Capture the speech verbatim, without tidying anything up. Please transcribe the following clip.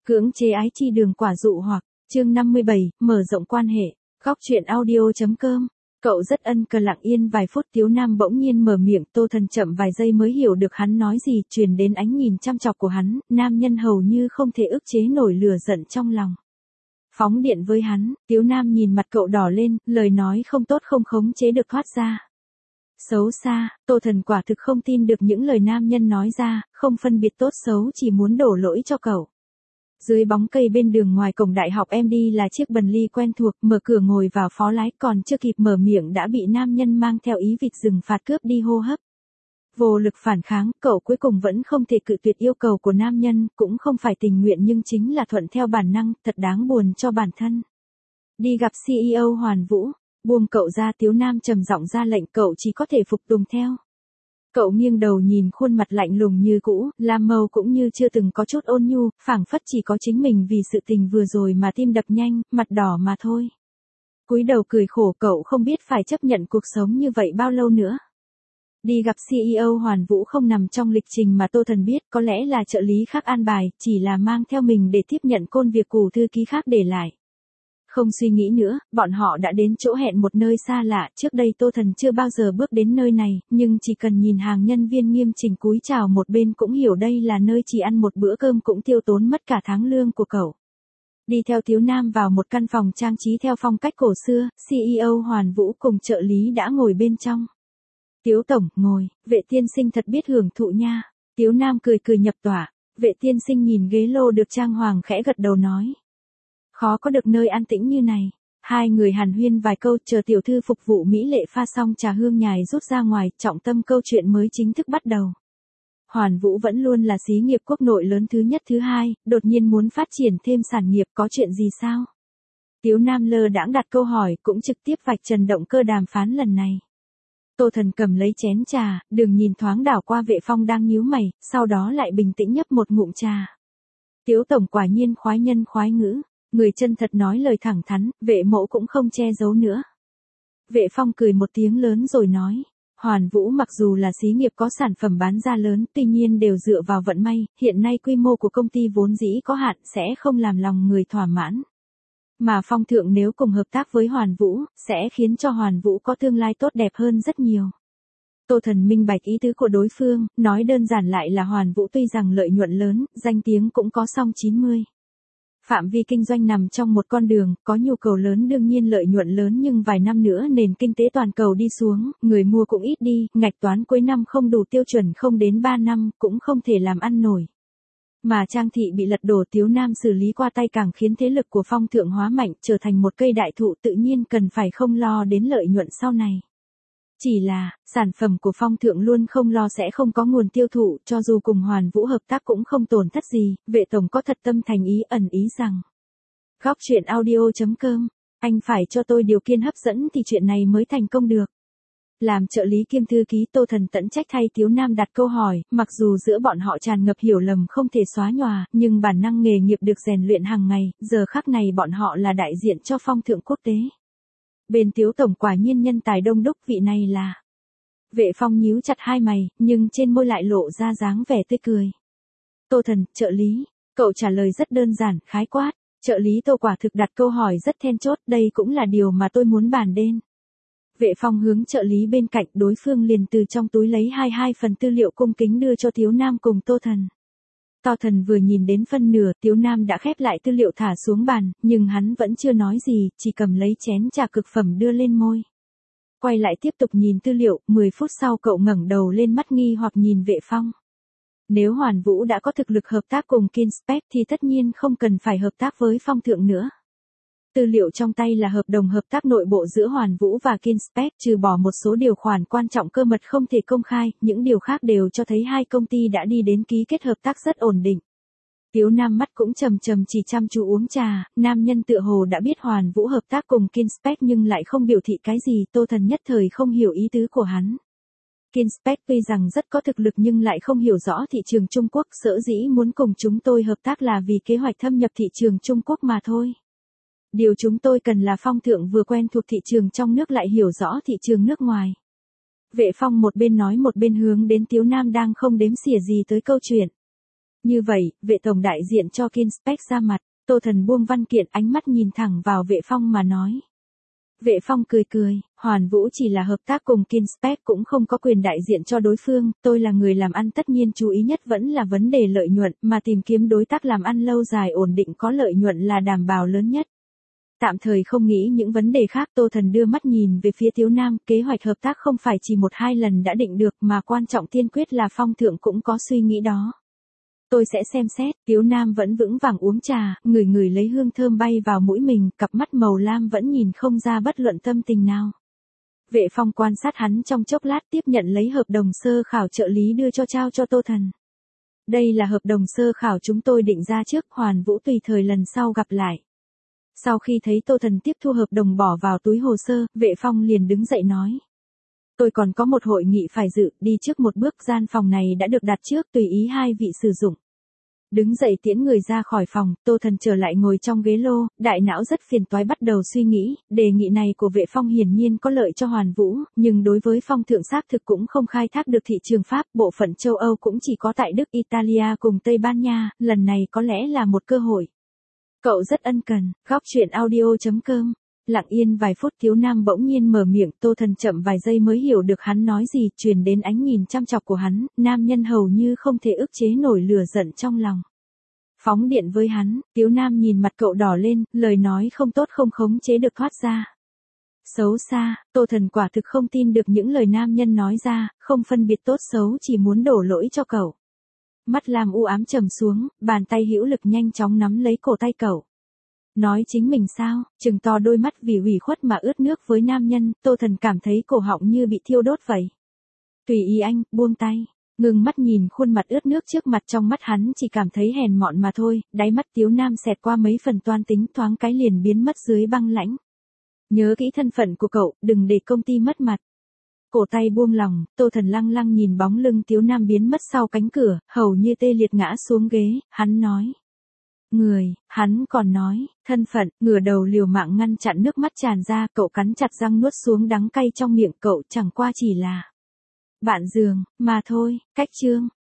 Cưỡng chế ái chi đường quả dụ hoặc, chương năm mươi bảy, mở rộng quan hệ, góc truyện audio.com. Cậu rất ân cần lặng yên vài phút Tiếu Nam bỗng nhiên mở miệng, Tô Thần chậm vài giây mới hiểu được hắn nói gì, truyền đến ánh nhìn chăm chọc của hắn, nam nhân hầu như không thể ức chế nổi lửa giận trong lòng. Phóng điện với hắn, Tiếu Nam nhìn mặt cậu đỏ lên, lời nói không tốt không khống chế được thoát ra. Xấu xa, Tô Thần quả thực không tin được những lời nam nhân nói ra, không phân biệt tốt xấu chỉ muốn đổ lỗi cho cậu. Dưới bóng cây bên đường ngoài cổng đại học em đi là chiếc bần ly quen thuộc, mở cửa ngồi vào phó lái, còn chưa kịp mở miệng đã bị nam nhân mang theo ý vịt rừng phạt cướp đi hô hấp. Vô lực phản kháng, cậu cuối cùng vẫn không thể cự tuyệt yêu cầu của nam nhân, cũng không phải tình nguyện nhưng chính là thuận theo bản năng, thật đáng buồn cho bản thân. Đi gặp xê e ô Hoàn Vũ, buông cậu ra, Tiếu Nam trầm giọng ra lệnh, cậu chỉ có thể phục tùng theo. Cậu nghiêng đầu nhìn khuôn mặt lạnh lùng như cũ, lam mâu cũng như chưa từng có chút ôn nhu, phảng phất chỉ có chính mình vì sự tình vừa rồi mà tim đập nhanh, mặt đỏ mà thôi. Cúi đầu cười khổ, cậu không biết phải chấp nhận cuộc sống như vậy bao lâu nữa. Đi gặp xê e ô Hoàn Vũ không nằm trong lịch trình mà Tô Thần biết, có lẽ là trợ lý khác an bài, chỉ là mang theo mình để tiếp nhận công việc của thư ký khác để lại. Không suy nghĩ nữa, bọn họ đã đến chỗ hẹn, một nơi xa lạ, trước đây Tô Thần chưa bao giờ bước đến nơi này, nhưng chỉ cần nhìn hàng nhân viên nghiêm chỉnh cúi chào một bên cũng hiểu đây là nơi chỉ ăn một bữa cơm cũng tiêu tốn mất cả tháng lương của cậu. Đi theo Tiếu Nam vào một căn phòng trang trí theo phong cách cổ xưa, xê e ô Hoàn Vũ cùng trợ lý đã ngồi bên trong. Tiếu tổng, ngồi, vệ tiên sinh thật biết hưởng thụ nha. Tiếu Nam cười cười nhập tỏa, vệ tiên sinh nhìn ghế lô được trang hoàng khẽ gật đầu nói. Khó có được nơi an tĩnh như này. Hai người hàn huyên vài câu, chờ tiểu thư phục vụ mỹ lệ pha xong trà hương nhài rút ra ngoài, trọng tâm câu chuyện mới chính thức bắt đầu. Hoàn Vũ vẫn luôn là xí nghiệp quốc nội lớn thứ nhất thứ hai, đột nhiên muốn phát triển thêm sản nghiệp, có chuyện gì sao? Tiếu Nam lơ đãng đặt câu hỏi, cũng trực tiếp vạch trần động cơ đàm phán lần này. Tô Thần cầm lấy chén trà, đường nhìn thoáng đảo qua Vệ Phong đang nhíu mày, sau đó lại bình tĩnh nhấp một ngụm trà. Tiếu tổng quả nhiên khoái nhân khoái ngữ. Người chân thật nói lời thẳng thắn, Vệ mẫu cũng không che giấu nữa. Vệ Phong cười một tiếng lớn rồi nói, Hoàn Vũ mặc dù là xí nghiệp có sản phẩm bán ra lớn, tuy nhiên đều dựa vào vận may, hiện nay quy mô của công ty vốn dĩ có hạn, sẽ không làm lòng người thỏa mãn. Mà Phong thượng nếu cùng hợp tác với Hoàn Vũ, sẽ khiến cho Hoàn Vũ có tương lai tốt đẹp hơn rất nhiều. Tô Thần minh bạch ý tứ của đối phương, nói đơn giản lại là Hoàn Vũ tuy rằng lợi nhuận lớn, danh tiếng cũng có song chín mươi. Phạm vi kinh doanh nằm trong một con đường, có nhu cầu lớn đương nhiên lợi nhuận lớn, nhưng vài năm nữa nền kinh tế toàn cầu đi xuống, người mua cũng ít đi, ngạch toán cuối năm không đủ tiêu chuẩn, không đến ba năm, cũng không thể làm ăn nổi. Mà Trang thị bị lật đổ, Tiếu Nam xử lý qua tay càng khiến thế lực của Phong thượng hóa mạnh, trở thành một cây đại thụ, tự nhiên cần phải không lo đến lợi nhuận sau này. Chỉ là, sản phẩm của Phong thượng luôn không lo sẽ không có nguồn tiêu thụ, cho dù cùng Hoàn Vũ hợp tác cũng không tổn thất gì, Vệ tổng có thật tâm thành ý ẩn ý rằng. Góc truyện audio.com, anh phải cho tôi điều kiện hấp dẫn thì chuyện này mới thành công được. Làm trợ lý kiêm thư ký, Tô Thần tận trách thay Tiếu Nam đặt câu hỏi, mặc dù giữa bọn họ tràn ngập hiểu lầm không thể xóa nhòa, nhưng bản năng nghề nghiệp được rèn luyện hàng ngày, giờ khắc này bọn họ là đại diện cho Phong thượng quốc tế. Bên Tiếu tổng quả nhiên nhân tài đông đúc, vị này là. Vệ Phong nhíu chặt hai mày, nhưng trên môi lại lộ ra dáng vẻ tươi cười. Tô Thần, trợ lý, cậu trả lời rất đơn giản, khái quát. Trợ lý Tô quả thực đặt câu hỏi rất then chốt, đây cũng là điều mà tôi muốn bàn đến. Vệ Phong hướng trợ lý bên cạnh, đối phương liền từ trong túi lấy hai hai phần tư liệu cung kính đưa cho Tiếu Nam cùng Tô Thần. Tô Thần vừa nhìn đến phân nửa, Tiếu Nam đã khép lại tư liệu thả xuống bàn, nhưng hắn vẫn chưa nói gì, chỉ cầm lấy chén trà cực phẩm đưa lên môi. Quay lại tiếp tục nhìn tư liệu, mười phút sau cậu ngẩng đầu lên, mắt nghi hoặc nhìn Vệ Phong. Nếu Hoàn Vũ đã có thực lực hợp tác cùng Kinspec thì tất nhiên không cần phải hợp tác với Phong thượng nữa. Tư liệu trong tay là hợp đồng hợp tác nội bộ giữa Hoàn Vũ và Kinspec, trừ bỏ một số điều khoản quan trọng cơ mật không thể công khai, những điều khác đều cho thấy hai công ty đã đi đến ký kết hợp tác rất ổn định. Tiếu Nam mắt cũng trầm trầm chỉ chăm chú uống trà, nam nhân tựa hồ đã biết Hoàn Vũ hợp tác cùng Kinspec nhưng lại không biểu thị cái gì, Tô Thần nhất thời không hiểu ý tứ của hắn. Kinspec tuy rằng rất có thực lực nhưng lại không hiểu rõ thị trường Trung Quốc, sở dĩ muốn cùng chúng tôi hợp tác là vì kế hoạch thâm nhập thị trường Trung Quốc mà thôi. Điều chúng tôi cần là Phong thượng vừa quen thuộc thị trường trong nước lại hiểu rõ thị trường nước ngoài. Vệ Phong một bên nói một bên hướng đến Tiếu Nam đang không đếm xỉa gì tới câu chuyện. Như vậy, vệ tổng đại diện cho Kinspec ra mặt, Tô Thần buông văn kiện ánh mắt nhìn thẳng vào Vệ Phong mà nói. Vệ Phong cười cười, Hoàn Vũ chỉ là hợp tác cùng Kinspec cũng không có quyền đại diện cho đối phương, tôi là người làm ăn tất nhiên chú ý nhất vẫn là vấn đề lợi nhuận, mà tìm kiếm đối tác làm ăn lâu dài ổn định có lợi nhuận là đảm bảo lớn nhất. Tạm thời không nghĩ những vấn đề khác. Tô Thần đưa mắt nhìn về phía Tiếu Nam, kế hoạch hợp tác không phải chỉ một hai lần đã định được mà quan trọng tiên quyết là Phong thượng cũng có suy nghĩ đó. Tôi sẽ xem xét. Tiếu Nam vẫn vững vàng uống trà, ngửi ngửi lấy hương thơm bay vào mũi mình, cặp mắt màu lam vẫn nhìn không ra bất luận tâm tình nào. Vệ Phong quan sát hắn trong chốc lát tiếp nhận lấy hợp đồng sơ khảo trợ lý đưa cho trao cho Tô Thần. Đây là hợp đồng sơ khảo chúng tôi định ra trước, Hoàn Vũ tùy thời lần sau gặp lại. Sau khi thấy Tô Thần tiếp thu hợp đồng bỏ vào túi hồ sơ, Vệ Phong liền đứng dậy nói. Tôi còn có một hội nghị phải dự, đi trước một bước, gian phòng này đã được đặt trước tùy ý hai vị sử dụng. Đứng dậy tiễn người ra khỏi phòng, Tô Thần trở lại ngồi trong ghế lô, đại não rất phiền toái bắt đầu suy nghĩ, đề nghị này của Vệ Phong hiển nhiên có lợi cho Hoàn Vũ, nhưng đối với Phong thượng xác thực cũng không khai thác được thị trường Pháp, bộ phận châu Âu cũng chỉ có tại Đức, Italia cùng Tây Ban Nha, lần này có lẽ là một cơ hội. Cậu rất ân cần. Góc truyện audio chấm com. Lặng yên vài phút Tiếu Nam bỗng nhiên mở miệng, Tô Thần chậm vài giây mới hiểu được hắn nói gì, truyền đến ánh nhìn chăm chọc của hắn, nam nhân hầu như không thể ức chế nổi lửa giận trong lòng. Phóng điện với hắn. Tiếu Nam nhìn mặt cậu đỏ lên, lời nói không tốt không khống chế được thoát ra. Xấu xa. Tô Thần quả thực không tin được những lời nam nhân nói ra, không phân biệt tốt xấu, chỉ muốn đổ lỗi cho cậu. Mắt Lam u ám trầm xuống, bàn tay hữu lực nhanh chóng nắm lấy cổ tay cậu. Nói chính mình sao? Trừng to đôi mắt vì ủy khuất mà ướt nước với nam nhân, Tô Thần cảm thấy cổ họng như bị thiêu đốt vậy. Tùy ý anh, buông tay. Ngừng mắt nhìn khuôn mặt ướt nước trước mặt, trong mắt hắn chỉ cảm thấy hèn mọn mà thôi, đáy mắt Tiếu Nam xẹt qua mấy phần toan tính, thoáng cái liền biến mất dưới băng lãnh. Nhớ kỹ thân phận của cậu, đừng để công ty mất mặt. Cổ tay buông lỏng, Tô Thần lăng lăng nhìn bóng lưng Tiếu Nam biến mất sau cánh cửa, hầu như tê liệt ngã xuống ghế, hắn nói. Người, hắn còn nói, thân phận, ngửa đầu liều mạng ngăn chặn nước mắt tràn ra, cậu cắn chặt răng nuốt xuống đắng cay trong miệng, cậu chẳng qua chỉ là bạn giường, mà thôi. Cách chương.